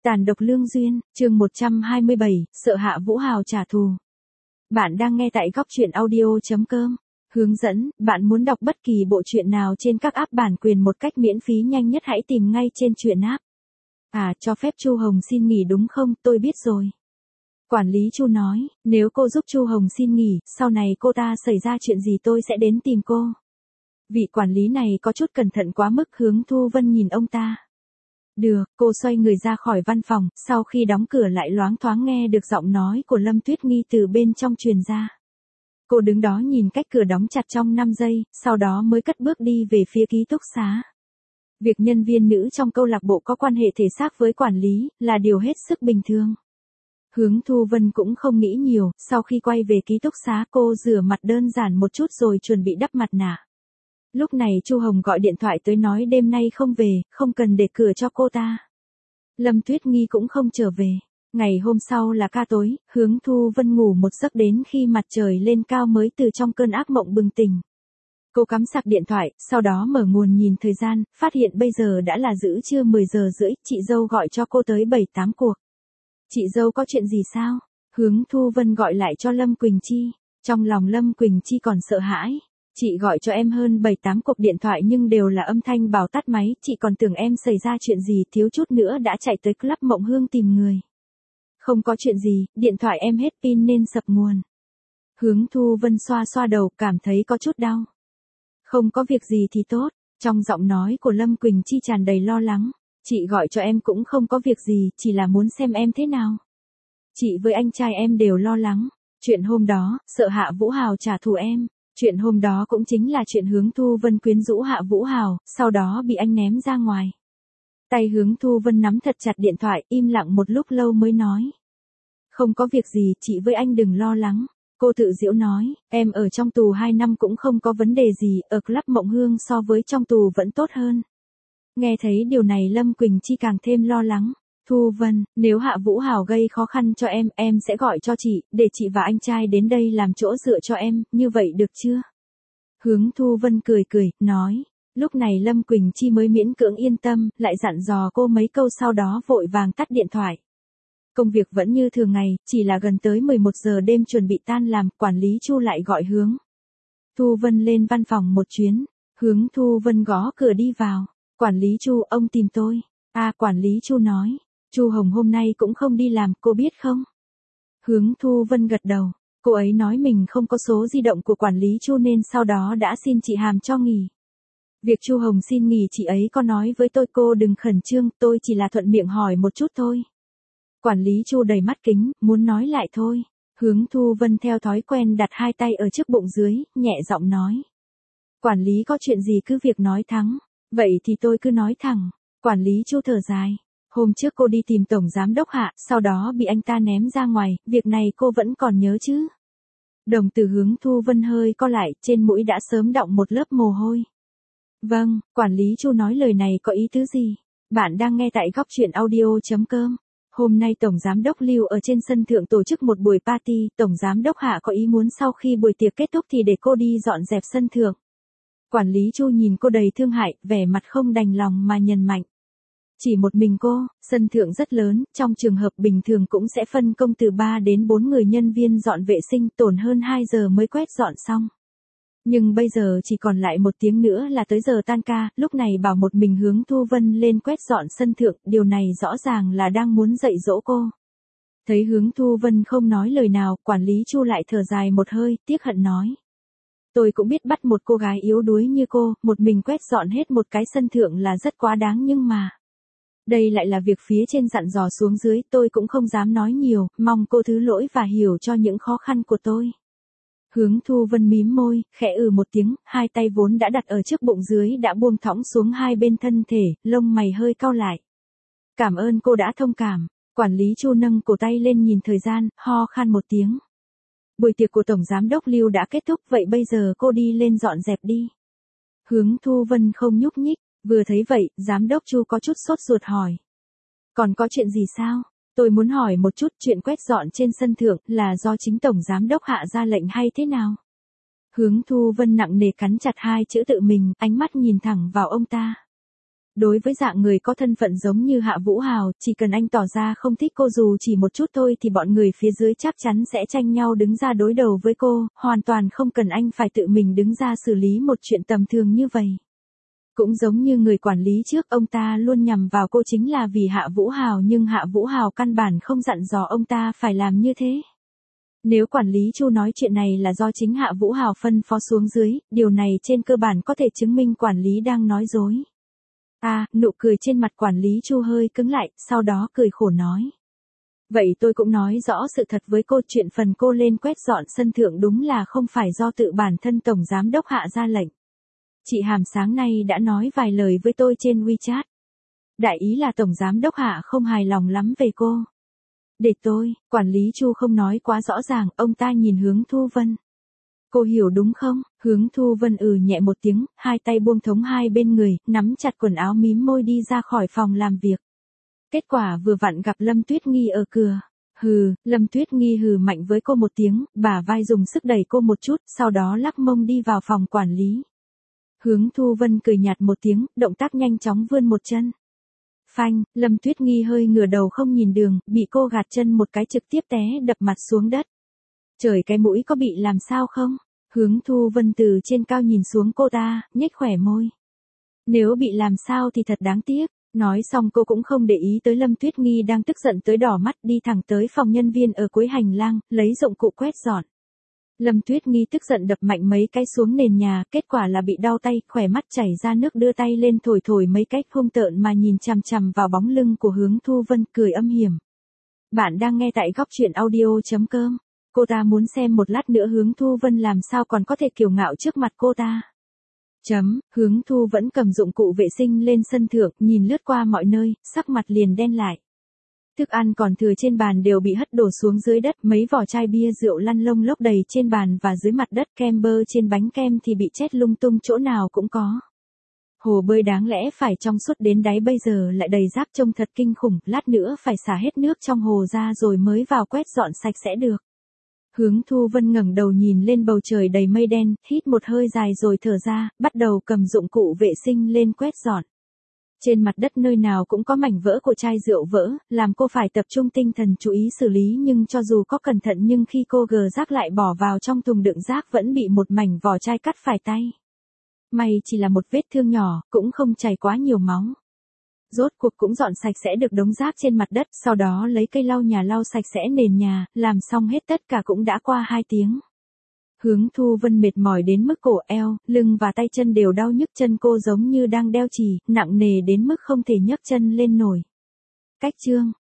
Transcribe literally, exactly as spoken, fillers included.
Tàn độc lương duyên, chương một trăm hai mươi bảy, sợ Hạ Vũ Hào trả thù. Bạn đang nghe tại góc truyện audio.com. Hướng dẫn, bạn muốn đọc bất kỳ bộ truyện nào trên các app bản quyền một cách miễn phí nhanh nhất hãy tìm ngay trên truyện app. À, cho phép Chu Hồng xin nghỉ đúng không, tôi biết rồi. Quản lý Chu nói, nếu cô giúp Chu Hồng xin nghỉ, sau này cô ta xảy ra chuyện gì tôi sẽ đến tìm cô. Vị quản lý này có chút cẩn thận quá mức. Hướng Thu Vân nhìn ông ta. Được, cô xoay người ra khỏi văn phòng, sau khi đóng cửa lại loáng thoáng nghe được giọng nói của Lâm Tuyết Nghi từ bên trong truyền ra. Cô đứng đó nhìn cách cửa đóng chặt trong năm giây, sau đó mới cất bước đi về phía ký túc xá. Việc nhân viên nữ trong câu lạc bộ có quan hệ thể xác với quản lý, là điều hết sức bình thường. Hướng Thu Vân cũng không nghĩ nhiều, sau khi quay về ký túc xá cô rửa mặt đơn giản một chút rồi chuẩn bị đắp mặt nạ. Lúc này Chu Hồng gọi điện thoại tới nói đêm nay không về, không cần để cửa cho cô ta. Lâm Tuyết Nghi cũng không trở về. Ngày hôm sau là ca tối, Hướng Thu Vân ngủ một giấc đến khi mặt trời lên cao mới từ trong cơn ác mộng bừng tỉnh. Cô cắm sạc điện thoại, sau đó mở nguồn nhìn thời gian, phát hiện bây giờ đã là giữa trưa mười giờ rưỡi, chị dâu gọi cho cô tới bảy tám cuộc. Chị dâu có chuyện gì sao? Hướng Thu Vân gọi lại cho Lâm Quỳnh Chi. Trong lòng Lâm Quỳnh Chi còn sợ hãi. Chị gọi cho em hơn bảy tám cuộc điện thoại nhưng đều là âm thanh bảo tắt máy, chị còn tưởng em xảy ra chuyện gì, thiếu chút nữa đã chạy tới club Mộng Hương tìm người. Không có chuyện gì, điện thoại em hết pin nên sập nguồn. Hướng Thu Vân xoa xoa đầu, cảm thấy có chút đau. Không có việc gì thì tốt, trong giọng nói của Lâm Quỳnh Chi tràn đầy lo lắng. Chị gọi cho em cũng không có việc gì, chỉ là muốn xem em thế nào. Chị với anh trai em đều lo lắng. Chuyện hôm đó, sợ Hạ Vũ Hào trả thù em. Chuyện hôm đó cũng chính là chuyện Hướng Thu Vân quyến rũ Hạ Vũ Hào, sau đó bị anh ném ra ngoài. Tay Hướng Thu Vân nắm thật chặt điện thoại, im lặng một lúc lâu mới nói. Không có việc gì, chị với anh đừng lo lắng. Cô tự giễu nói, em ở trong tù hai năm cũng không có vấn đề gì, ở club Mộng Hương so với trong tù vẫn tốt hơn. Nghe thấy điều này Lâm Quỳnh Chi càng thêm lo lắng. Thu Vân, nếu Hạ Vũ Hào gây khó khăn cho em, em sẽ gọi cho chị, để chị và anh trai đến đây làm chỗ dựa cho em, như vậy được chưa? Hướng Thu Vân cười cười, nói. Lúc này Lâm Quỳnh Chi mới miễn cưỡng yên tâm, lại dặn dò cô mấy câu sau đó vội vàng tắt điện thoại. Công việc vẫn như thường ngày, chỉ là gần tới mười một giờ đêm chuẩn bị tan làm, quản lý Chu lại gọi Hướng Thu Vân lên văn phòng một chuyến. Hướng Thu Vân gõ cửa đi vào. Quản lý Chu, ông tìm tôi. À, quản lý Chu nói. Chu Hồng hôm nay cũng không đi làm, cô biết không? Hướng Thu Vân gật đầu. Cô ấy nói mình không có số di động của quản lý Chu nên sau đó đã xin chị Hàm cho nghỉ. Việc Chu Hồng xin nghỉ chị ấy có nói với tôi cô đừng khẩn trương, tôi chỉ là thuận miệng hỏi một chút thôi. Quản lý Chu đầy mắt kính, muốn nói lại thôi. Hướng Thu Vân theo thói quen đặt hai tay ở trước bụng dưới, nhẹ giọng nói. Quản lý có chuyện gì cứ việc nói thẳng. Vậy thì tôi cứ nói thẳng. Quản lý Chu thở dài. Hôm trước cô đi tìm Tổng Giám Đốc Hạ, sau đó bị anh ta ném ra ngoài, việc này cô vẫn còn nhớ chứ? Đồng tử Hướng Thu Vân hơi co lại, trên mũi đã sớm đọng một lớp mồ hôi. Vâng, quản lý Chu nói lời này có ý tứ gì? Bạn đang nghe tại góc truyện audio.com. Hôm nay Tổng Giám Đốc Lưu ở trên sân thượng tổ chức một buổi party, Tổng Giám Đốc Hạ có ý muốn sau khi buổi tiệc kết thúc thì để cô đi dọn dẹp sân thượng. Quản lý Chu nhìn cô đầy thương hại, vẻ mặt không đành lòng mà nhấn mạnh. Chỉ một mình cô, sân thượng rất lớn, trong trường hợp bình thường cũng sẽ phân công từ ba đến bốn người nhân viên dọn vệ sinh, tốn hơn hai giờ mới quét dọn xong. Nhưng bây giờ chỉ còn lại một tiếng nữa là tới giờ tan ca, lúc này bảo một mình Hướng Thu Vân lên quét dọn sân thượng, điều này rõ ràng là đang muốn dạy dỗ cô. Thấy Hướng Thu Vân không nói lời nào, quản lý Chu lại thở dài một hơi, tiếc hận nói. Tôi cũng biết bắt một cô gái yếu đuối như cô, một mình quét dọn hết một cái sân thượng là rất quá đáng nhưng mà. Đây lại là việc phía trên dặn dò xuống dưới, tôi cũng không dám nói nhiều, mong cô thứ lỗi và hiểu cho những khó khăn của tôi. Hướng Thu Vân mím môi, khẽ ừ một tiếng, hai tay vốn đã đặt ở trước bụng dưới đã buông thõng xuống hai bên thân thể, lông mày hơi cau lại. Cảm ơn cô đã thông cảm. Quản lý Chu nâng cổ tay lên nhìn thời gian, ho khan một tiếng. Buổi tiệc của Tổng Giám Đốc Lưu đã kết thúc, vậy bây giờ cô đi lên dọn dẹp đi. Hướng Thu Vân không nhúc nhích, vừa thấy vậy, Giám Đốc Chu có chút sốt ruột hỏi. Còn có chuyện gì sao? Tôi muốn hỏi một chút, chuyện quét dọn trên sân thượng là do chính Tổng Giám Đốc Hạ ra lệnh hay thế nào? Hướng Thu Vân nặng nề cắn chặt hai chữ tự mình, ánh mắt nhìn thẳng vào ông ta. Đối với dạng người có thân phận giống như Hạ Vũ Hào, chỉ cần anh tỏ ra không thích cô dù chỉ một chút thôi thì bọn người phía dưới chắc chắn sẽ tranh nhau đứng ra đối đầu với cô, hoàn toàn không cần anh phải tự mình đứng ra xử lý một chuyện tầm thường như vậy. Cũng giống như người quản lý trước, ông ta luôn nhằm vào cô chính là vì Hạ Vũ Hào, nhưng Hạ Vũ Hào căn bản không dặn dò ông ta phải làm như thế. Nếu quản lý Chu nói chuyện này là do chính Hạ Vũ Hào phân phó xuống dưới, điều này trên cơ bản có thể chứng minh quản lý đang nói dối. À, nụ cười trên mặt quản lý Chu hơi cứng lại, sau đó cười khổ nói. Vậy tôi cũng nói rõ sự thật với cô, chuyện phần cô lên quét dọn sân thượng đúng là không phải do tự bản thân Tổng Giám Đốc Hạ ra lệnh. Chị Hàm sáng nay đã nói vài lời với tôi trên WeChat. Đại ý là Tổng Giám Đốc Hạ không hài lòng lắm về cô. Để tôi, quản lý Chu không nói quá rõ ràng, ông ta nhìn Hướng Thu Vân. Cô hiểu đúng không? Hướng Thu Vân ừ nhẹ một tiếng, hai tay buông thống hai bên người, nắm chặt quần áo mím môi đi ra khỏi phòng làm việc. Kết quả vừa vặn gặp Lâm Tuyết Nghi ở cửa. Hừ, Lâm Tuyết Nghi hừ mạnh với cô một tiếng, bả vai dùng sức đẩy cô một chút, sau đó lắc mông đi vào phòng quản lý. Hướng Thu Vân cười nhạt một tiếng, động tác nhanh chóng vươn một chân. Phanh, Lâm Tuyết Nghi hơi ngửa đầu không nhìn đường, bị cô gạt chân một cái trực tiếp té đập mặt xuống đất. Trời, cái mũi có bị làm sao không? Hướng Thu Vân từ trên cao nhìn xuống cô ta, nhếch khỏe môi. Nếu bị làm sao thì thật đáng tiếc. Nói xong cô cũng không để ý tới Lâm Tuyết Nghi đang tức giận tới đỏ mắt, đi thẳng tới phòng nhân viên ở cuối hành lang, lấy dụng cụ quét dọn. Lâm Tuyết Nghi tức giận đập mạnh mấy cái xuống nền nhà, kết quả là bị đau tay, khỏe mắt chảy ra nước, đưa tay lên thổi thổi mấy cái, hung tợn mà nhìn chằm chằm vào bóng lưng của Hướng Thu Vân, cười âm hiểm. Bạn đang nghe tại góc truyện audio chấm com. Cô ta muốn xem một lát nữa Hướng Thu Vân làm sao còn có thể kiêu ngạo trước mặt cô ta. Chấm, Hướng Thu vẫn cầm dụng cụ vệ sinh lên sân thượng, nhìn lướt qua mọi nơi, sắc mặt liền đen lại. Thức ăn còn thừa trên bàn đều bị hất đổ xuống dưới đất, mấy vỏ chai bia rượu lăn lông lốc đầy trên bàn và dưới mặt đất, kem bơ trên bánh kem thì bị chét lung tung chỗ nào cũng có. Hồ bơi đáng lẽ phải trong suốt đến đáy bây giờ lại đầy rác trông thật kinh khủng, lát nữa phải xả hết nước trong hồ ra rồi mới vào quét dọn sạch sẽ được. Hướng Thu Vân ngẩng đầu nhìn lên bầu trời đầy mây đen, hít một hơi dài rồi thở ra, bắt đầu cầm dụng cụ vệ sinh lên quét dọn. Trên mặt đất nơi nào cũng có mảnh vỡ của chai rượu vỡ, làm cô phải tập trung tinh thần chú ý xử lý, nhưng cho dù có cẩn thận nhưng khi cô gờ rác lại bỏ vào trong thùng đựng rác vẫn bị một mảnh vỏ chai cắt phải tay. May chỉ là một vết thương nhỏ, cũng không chảy quá nhiều máu. Rốt cuộc cũng dọn sạch sẽ được đống rác trên mặt đất, sau đó lấy cây lau nhà lau sạch sẽ nền nhà, làm xong hết tất cả cũng đã qua hai tiếng. Hướng Thu Vân mệt mỏi đến mức cổ, eo, lưng và tay chân đều đau nhức, chân cô giống như đang đeo chì, nặng nề đến mức không thể nhấc chân lên nổi. Cách chương